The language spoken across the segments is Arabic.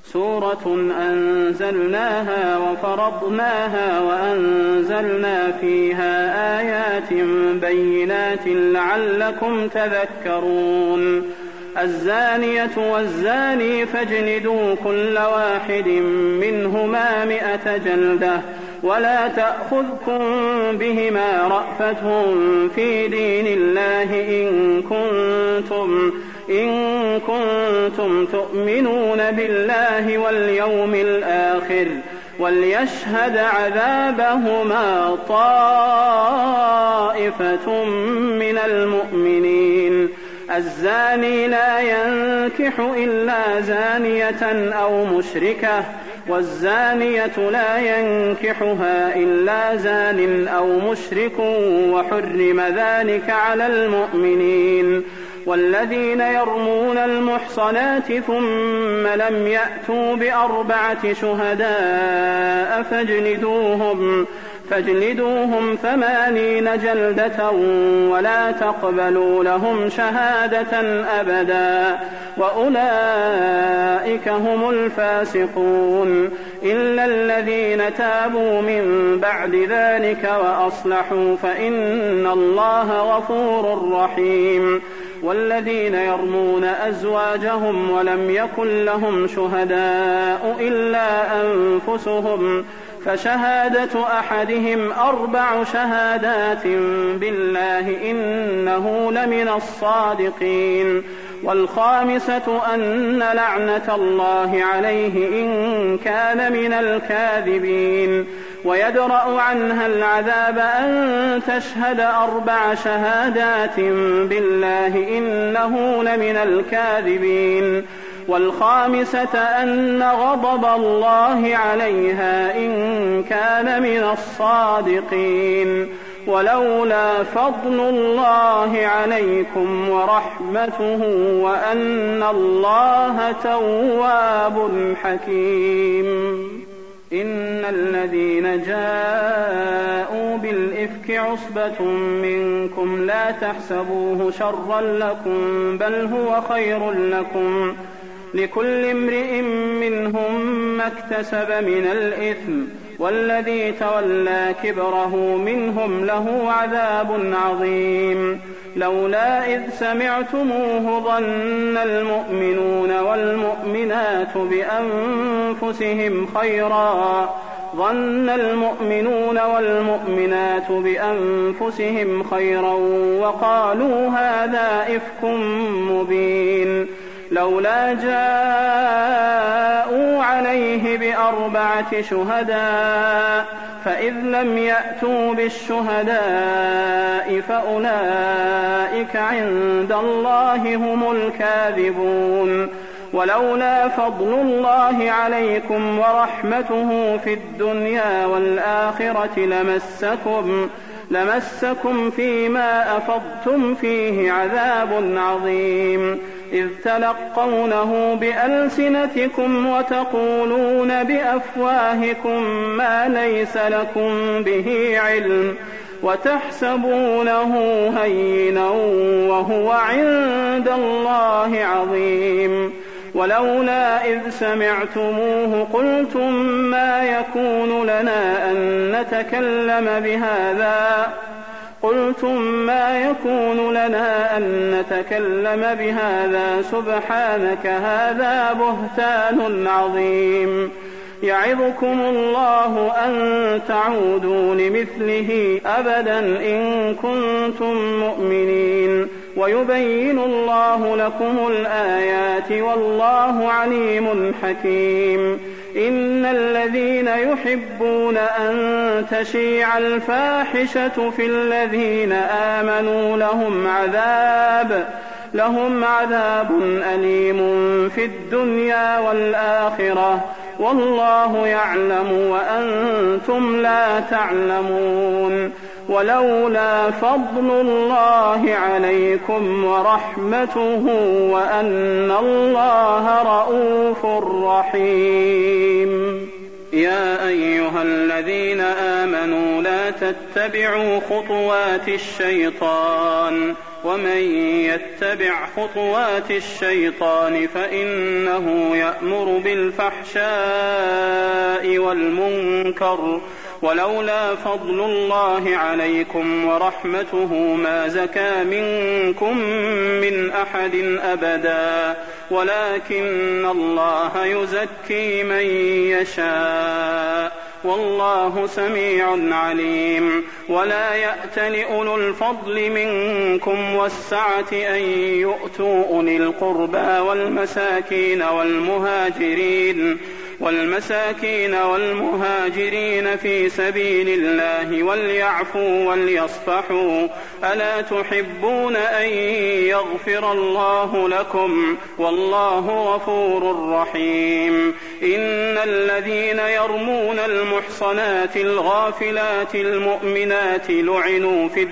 سورة أنزلناها وفرضناها وأنزلنا فيها آيات بينات لعلكم تذكرون. الزانية والزاني فاجلدوا كل واحد منهما 100 جلدة ولا تأخذكم بهما رأفة في دين الله إن كنتم تؤمنون بالله واليوم الآخر وليشهد عذابهما طائفة من المؤمنين. الزاني لا ينكح إلا زانية أو مشركة والزانية لا ينكحها إلا زان أو مشرك وحرم ذلك على المؤمنين. والذين يرمون المحصنات ثم لم يأتوا ب4 شهداء فاجلدوهم 80 جلدة ولا تقبلوا لهم شهادة أبدا وأولئك هم الفاسقون إلا الذين تابوا من بعد ذلك وأصلحوا فإن الله غفور رحيم. والذين يرمون أزواجهم ولم يكن لهم شهداء إلا أنفسهم فشهادة أحدهم 4 شهادات بالله إنه لمن الصادقين. والخامسة أن لعنة الله عليه إن كان من الكاذبين. ويدرأ عنها العذاب أن تشهد 4 شهادات بالله إنه لمن الكاذبين. والخامسة أن غضب الله عليها إن كان من الصادقين. ولولا فضل الله عليكم ورحمته وأن الله تواب حكيم. إن الذين جاءوا بالإفك عصبة منكم لا تحسبوه شرا لكم بل هو خير لكم لكل امرئ منهم ما اكتسب من الإثم والذي تولى كبره منهم له عذاب عظيم. لولا إذ سمعتموه ظن المؤمنون والمؤمنات بأنفسهم خيرا وقالوا هذا إفك مبين. لولا جاءوا عليه ب4 شهداء فإذ لم يأتوا بالشهداء فأولئك عند الله هم الكاذبون. ولولا فضل الله عليكم ورحمته في الدنيا والآخرة لمسكم فيما أفضتم فيه عذاب عظيم إذ تلقونه بألسنتكم وتقولون بأفواهكم ما ليس لكم به علم وتحسبونه هينا وهو عند الله عظيم. ولولا إذ سمعتموه قلتم ما يكون لنا أن نتكلم بهذا سبحانك هذا بهتان عظيم. يعظكم الله أن تعودوا لمثله أبدا إن كنتم مؤمنين ويبين الله لكم الآيات والله عليم حكيم. إن الذين يحبون أن تشيع الفاحشة في الذين آمنوا لهم عذاب أليم في الدنيا والآخرة والله يعلم وأنتم لا تعلمون. ولولا فضل الله عليكم ورحمته وأن الله رءوف رحيم. يا أيها الذين آمنوا لا تتبعوا خطوات الشيطان ومن يتبع خطوات الشيطان فإنه يأمر بالفحشاء والمنكر ولولا فضل الله عليكم ورحمته ما زكى منكم من أحد أبدا ولكن الله يزكي من يشاء والله سميع عليم. ولا يأتل أولو الفضل منكم والسعة أن يؤتوا أولي القربى والمساكين والمهاجرين في سبيل الله وليعفوا وليصفحوا ألا تحبون أن يغفر الله لكم والله غفور رحيم. إن الذين يرمون المحصنات الغافلات المؤمنات لعنوا في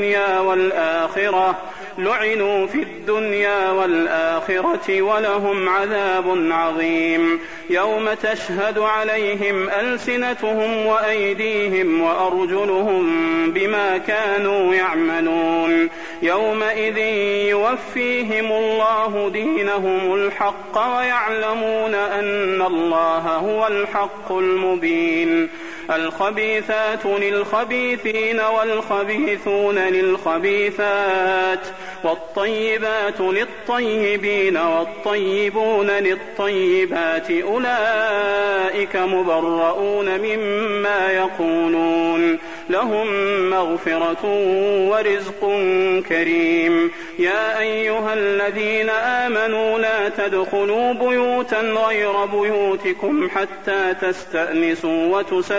الدنيا والآخرة ولهم عذاب عظيم. يوم تشهد عليهم ألسنتهم وأيديهم وأرجلهم بما كانوا يعملون يومئذ يوفيهم الله دينهم الحق ويعلمون أن الله هو الحق المبين. الخبيثات للخبيثين والخبيثون للخبيثات والطيبات للطيبين والطيبون للطيبات أولئك مبرؤون مما يقولون لهم مغفرة ورزق كريم. يا أيها الذين آمنوا لا تدخلوا بيوتا غير بيوتكم حتى تستأنسوا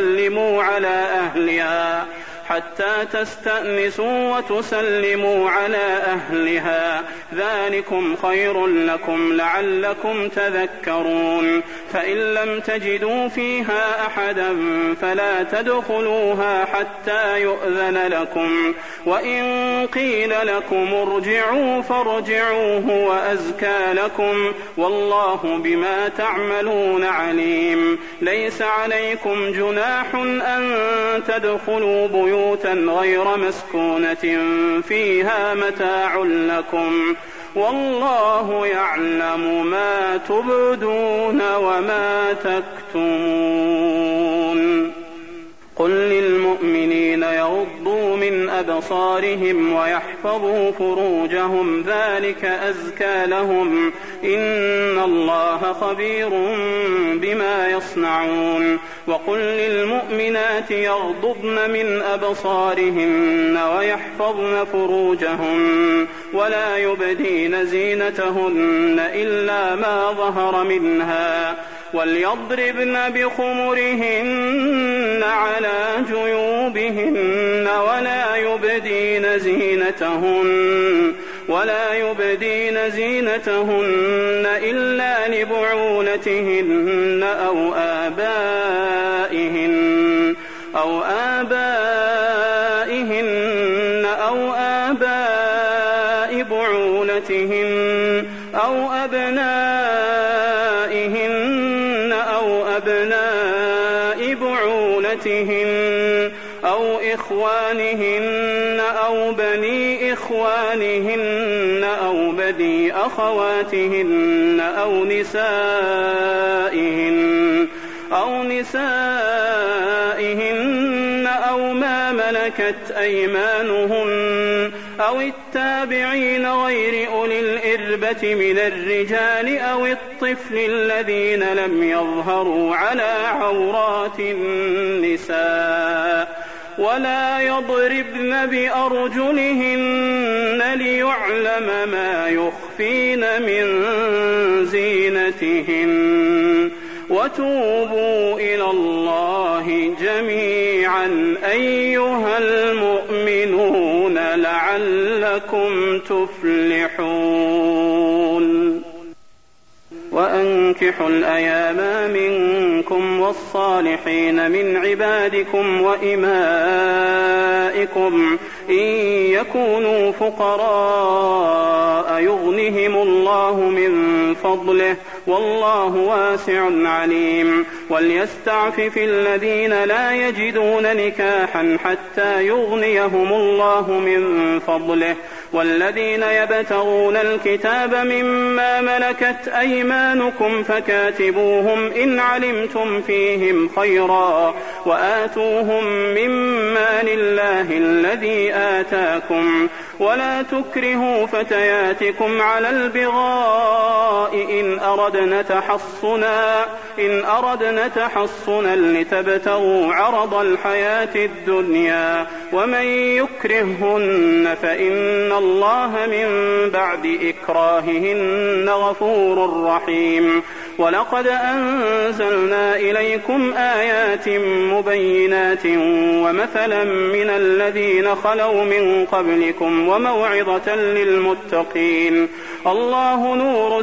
وتسلموا على أهلها ذلكم خير لكم لعلكم تذكرون. فإن لم تجدوا فيها أحدا فلا تدخلوها حتى يؤذن لكم وإن قيل لكم ارجعوا فارجعوا هو أزكى لكم والله بما تعملون عليم. ليس عليكم جناح أن تدخلوا بيوتا غير مسكونة فيها متاع لكم والله يعلم ما تبدون وما تكتمون. قل للمؤمنين يغضوا من أبصارهم ويحفظوا فروجهم ذلك أزكى لهم إن الله خبير بما يصنعون. وقل للمؤمنات يغضضن من أبصارهن ويحفظن فروجهن ولا يبدين زينتهن إلا ما ظهر منها وليضربن بخمرهن على جيوبهن ولا يبدين زينتهن إلا لبعولتهن أو آبائهن أو آباء بعولتهن أو أبنائهن أو أبناء بعولتهن أو إخوانهن أو بني إخوانهن أو بني أخواتهن أو نسائهن أو ما ملكت أيمانهن أو التابعين غير أولي الإربة من الرجال أو الطفل الذين لم يظهروا على عورات النساء ولا يضربن بأرجلهن ليعلم ما يخفين من زينتهن. وتوبوا إلى الله جميعا أيها المؤمنون لعلكم تفلحون. وأنكحوا الأيام منكم والصالحين من عبادكم وإمائكم إن يكونوا فقراء يغنهم الله من فضله والله واسع عليم. وليستعفف الذين لا يجدون نكاحا حتى يغنيهم الله من فضله والذين يبتغون الكتاب مما ملكت أيمانكم فكاتبوهم إن علمتم فيهم خيرا وآتوهم مما لله الذي آتاكم ولا تكرهوا فتياتكم على البغاء إن أردنا تحصنا لتبتغوا عرض الحياة الدنيا ومن يكرههن فإن الله من بعد إكراههن غفور رحيم. ولقد أنزلنا إليكم آيات مبينات ومثلا من الذين خلوا من قبلكم وموعظة للمتقين. الله نور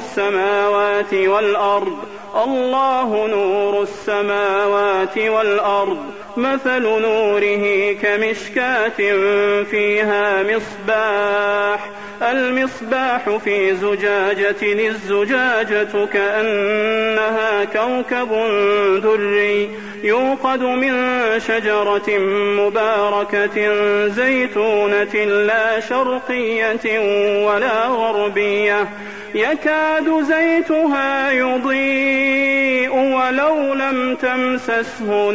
السماوات والأرض مثل نوره كمشكاة فيها المصباح في زجاجة الزجاجة كأنها كوكب دري يوقد من شجرة مباركة زيتونة لا شرقية ولا غربية يكاد زيتها يضيء ولو لم تمسسه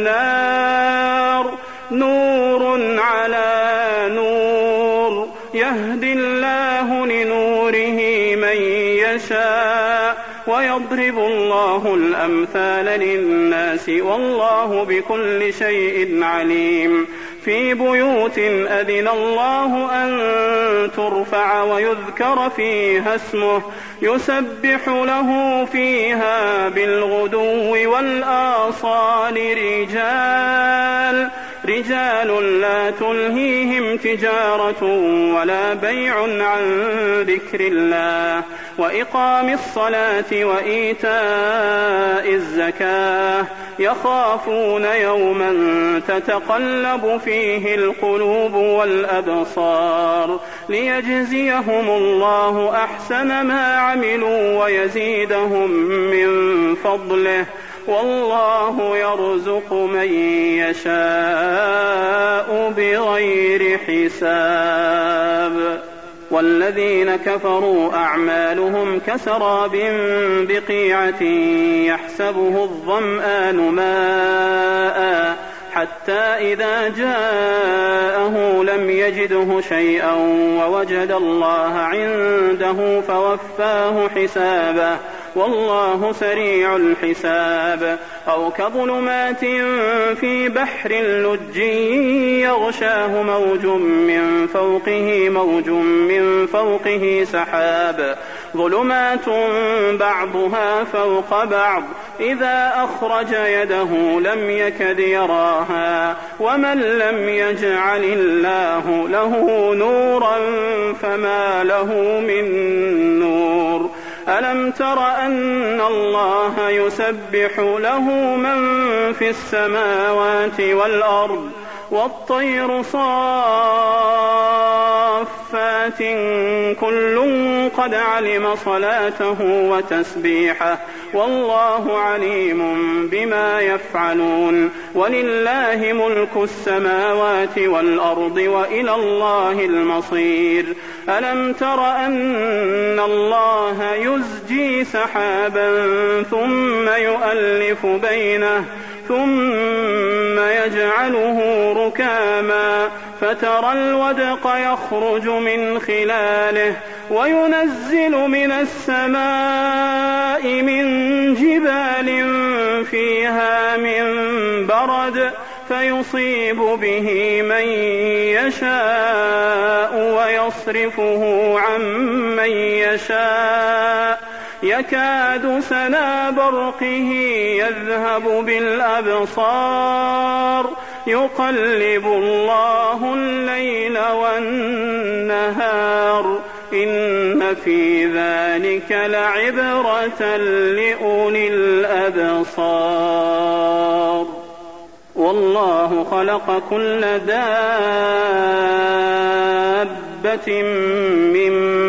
نور على نور يهدي الله لنوره من يشاء ويضرب الله الأمثال للناس والله بكل شيء عليم. في بيوت أذن الله أن ترفع ويذكر فيها اسمه يسبح له فيها بالغدو والآصال رجال لا تلهيهم تجارة ولا بيع عن ذكر الله وإقام الصلاة وإيتاء الزكاة يخافون يوما تتقلب فيه القلوب والأبصار ليجزيهم الله أحسن ما عملوا ويزيدهم من فضله والله يرزق من يشاء بغير حساب. والذين كفروا أعمالهم كسراب بقيعة يحسبه الظمآن ماء حتى إذا جاءه لم يجده شيئا ووجد الله عنده فوفاه حسابه والله سريع الحساب. أو كظلمات في بحر لج يغشاه موج من فوقه سحاب ظلمات بعضها فوق بعض إذا أخرج يده لم يكد يراها ومن لم يجعل الله له نورا فما له من نور. ألم تر أن الله يسبح له من في السماوات والأرض والطير صافات كل قد علم صلاته وتسبيحه والله عليم بما يفعلون. ولله ملك السماوات والأرض وإلى الله المصير. ألم تر أن الله يزجي سحابا ثم يؤلف بينه ثم يجعله ركاما فترى الودق يخرج من خلاله وينزل من السماء من جبال فيها من برد فيصيب به من يشاء ويصرفه عن من يشاء يكاد سنا برقه يذهب بالأبصار يقلب الله الليل والنهار إن في ذلك لعبرة لأولي الأبصار. والله خلق كل دابة من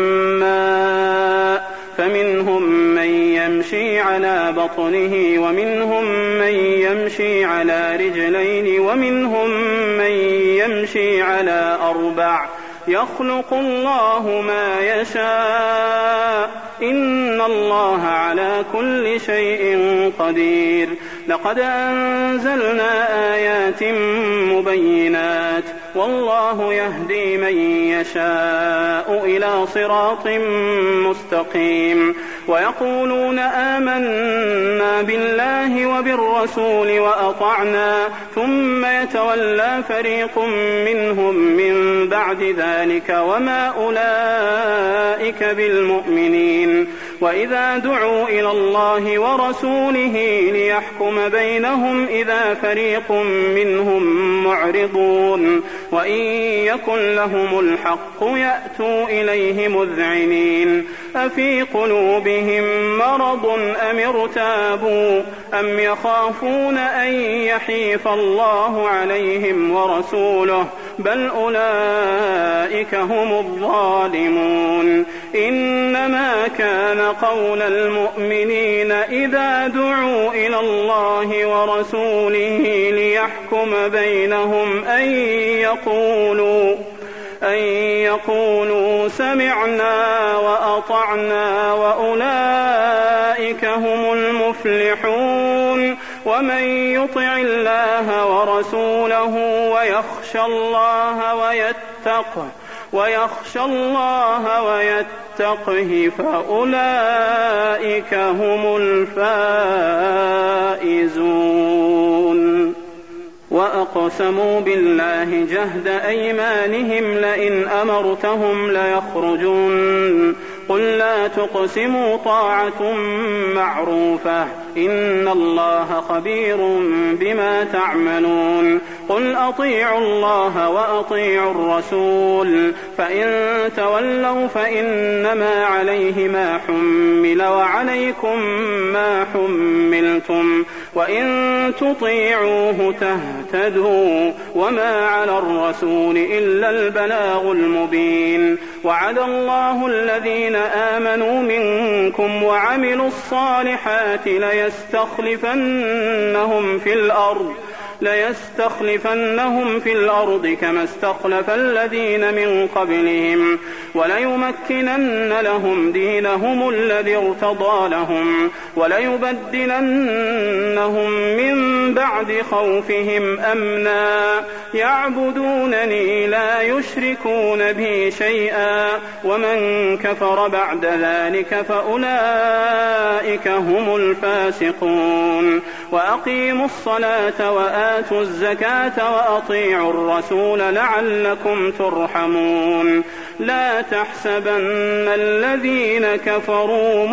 ماء فمنهم من يمشي على بطنه ومنهم من يمشي على رجلين ومنهم من يمشي على 4 يخلق الله ما يشاء إن الله على كل شيء قدير. لقد أنزلنا آيات مبينات والله يهدي من يشاء إلى صراط مستقيم. ويقولون آمنا بالله وبالرسول وأطعنا ثم يتولى فريق منهم من بعد ذلك وما أولئك بالمؤمنين. وإذا دعوا إلى الله ورسوله ليحكم بينهم إذا فريق منهم معرضون وإن يكن لهم الحق يأتوا إليه مذعنين. أفي قلوبهم مرض أم ارتابوا أم يخافون أن يحيف الله عليهم ورسوله بل أولئك هم الظالمون. إنما كان قول المؤمنين إذا دعوا إلى الله ورسوله ليحكم بينهم أن يقولوا سمعنا وأطعنا وأولئك هم المفلحون. ومن يطع الله ورسوله ويخشى الله ويتقه فأولئك هم الفائزون. وأقسموا بالله جهد أيمانهم لئن أمرتهم ليخرجون قل لا تقسموا طاعة معروفة إن الله خبير بما تعملون. قل أطيعوا الله وأطيعوا الرسول فإن تولوا فإنما عليه ما حمل وعليكم ما حملتم وإن تطيعوه تهتدوا وما على الرسول إلا البلاغ المبين. وعد الله الذين آمنوا منكم وعملوا الصالحات ليستخلفنهم في الأرض كما استخلف الذين من قبلهم وليمكنن لهم دينهم الذي ارتضى لهم وليبدلنهم من بعد خوفهم أمنا يعبدونني لا يشركون بي شيئا ومن كفر بعد ذلك فأولئك هم الفاسقون. وأقيموا الصلاة وآتوا الزكاة وأطيعوا الرسول لعلكم ترحمون. لا تحسبن الذين كفروا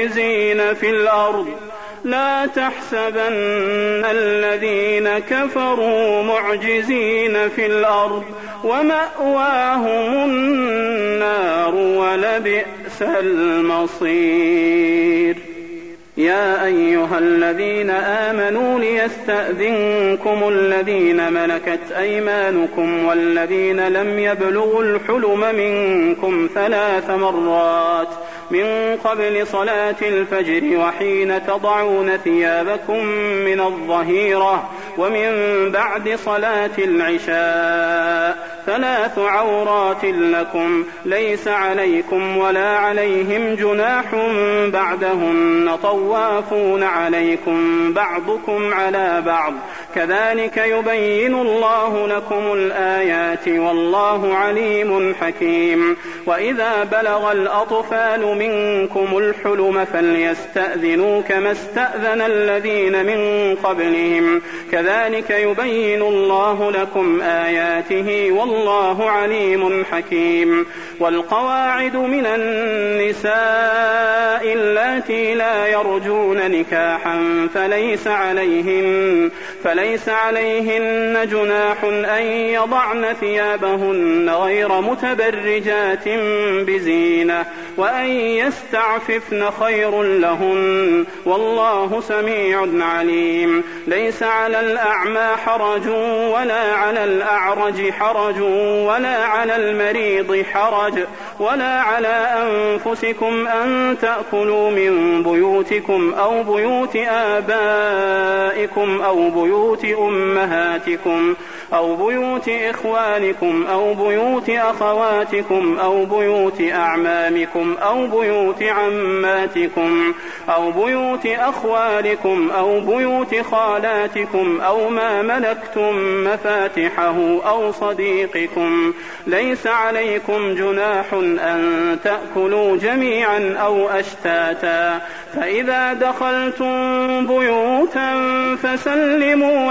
معجزين في الأرض ومأواهم النار ولبئس المصير. يا أيها الذين آمنوا ليستأذنكم الذين ملكت أيمانكم والذين لم يبلغوا الحلم منكم 3 مرات من قبل صلاة الفجر وحين تضعون ثيابكم من الظهيرة ومن بعد صلاة العشاء 3 عورات لكم ليس عليكم ولا عليهم جناح بعدهن طوافون عليكم بعضكم على بعض كذلك يبين الله لكم الآيات والله عليم حكيم. وإذا بلغ الأطفال منكم الحلم فليستأذنوا كما استأذن الذين من قبلهم كذلك يبين الله لكم آياته والله والله عليم حكيم. والقواعد من النساء اللاتي لا يرجون نكاحا فليس عليهن جناح أن يضعن ثيابهن غير متبرجات بزينة وأن يستعففن خير لهن والله سميع عليم. ليس على الأعمى حرج ولا على الأعرج حرج ولا على المريض حرج ولا على أنفسكم أن تأكلوا من بيوتكم أو بيوت آبائكم أو بيوت أمهاتكم أو بيوت إخوانكم أو بيوت أخواتكم أو بيوت أعمامكم أو بيوت عماتكم أو بيوت أخوالكم أو بيوت خالاتكم أو ما ملكتم مفاتحه أو صديقكم. ليس عليكم جناح أن تأكلوا جميعا أو أشتاتا. فإذا دخلتم بيوتا فسلموا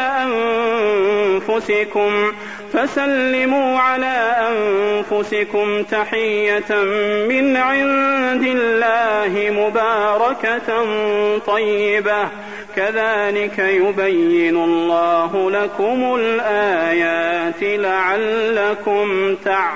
على أنفسكم تحية من عند الله مباركة طيبة كذلك يبين الله لكم الآيات لعلكم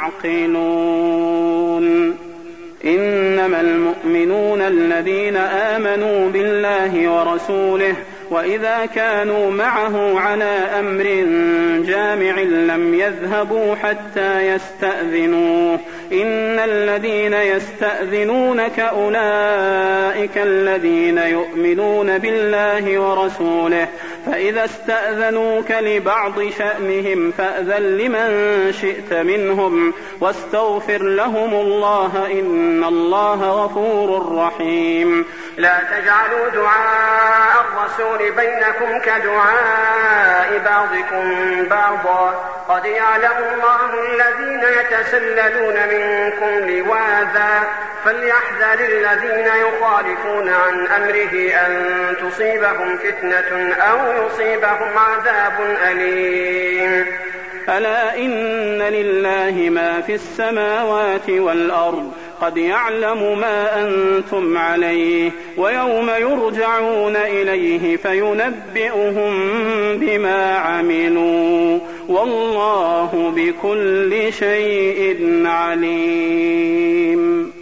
تعقلون. إنما المؤمنون الذين آمنوا بالله ورسوله وإذا كانوا معه على أمر جامع لم يذهبوا حتى يستأذنوه. إن الذين يستأذنونك أولئك الذين يؤمنون بالله ورسوله فإذا استأذنوك لبعض شأنهم فأذن لمن شئت منهم واستغفر لهم الله إن الله غفور رحيم. لا تجعلوا دعاء الرسول بينكم كدعاء بعضكم بعضا قد يعلم الله الذين يتسللون منكم لواذا فليحذر الذين يخالفون عن أمره أن تصيبهم فتنة أو يصيبهم عذاب أليم. ألا إن لله ما في السماوات والأرض قد يعلم ما أنتم عليه ويوم يرجعون إليه فينبئهم بما عملوا والله بكل شيء عليم.